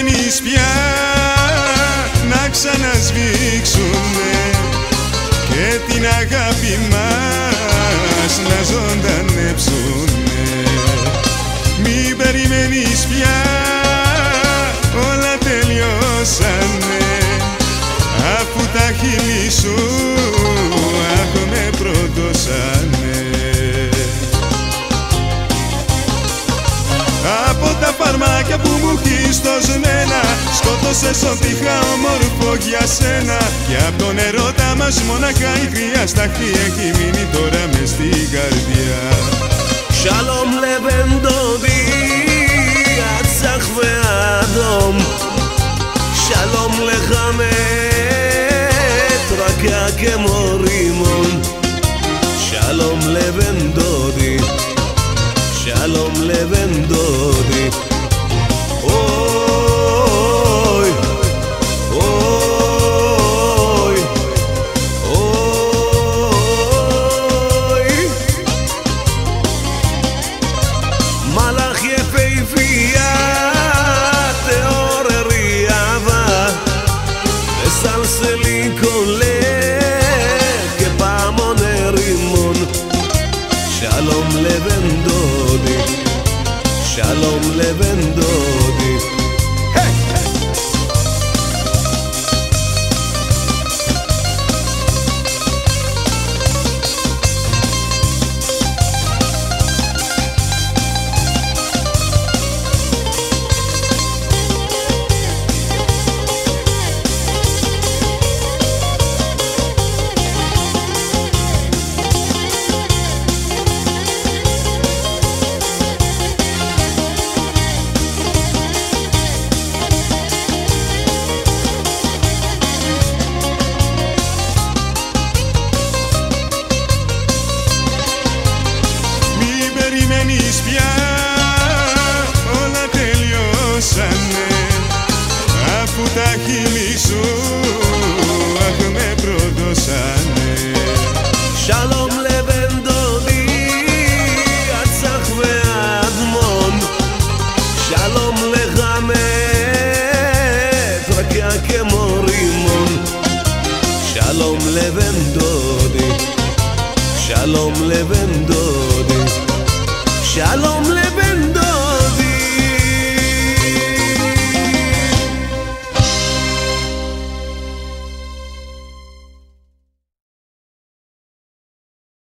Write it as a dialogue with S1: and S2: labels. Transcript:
S1: περιμένεις πια να ξανασβήξουνε και την αγάπη μας να ζωντανέψουνε. Μην περιμένεις πια, όλα τελειώσανε, αφού τα χείλη σου αχ με προδώσανε. Από τα φαρμάκια που μου έχεις δοσμένα σκότωσες ό,τι είχα όμορφο για σένα, και απ' τον ερώτα μας μοναχά η χρειά σταχτή έχει μείνει τώρα μες στην καρδιά.
S2: שלום לבן דודי הצח והאדום, שלום לך מתרקע כמו רימון, שלום לבן דודי, שלום לבן דודי. אוי אוי אוי, מלאך יפהפייה תעוררי אהבה וסלסלי קולך כפעמון רימון, שלום לבן דודי, שלום לבן דודי.
S1: Περιμένεις πια, όλα τελειώσανε, αφού τα χείλη σου αχ με προδώσανε.
S2: שלום לבן דודי הצח והאדמון, שלום לך מתרקע כמו רימון, שלום לבן דודי, שלום לבן דודי, שלום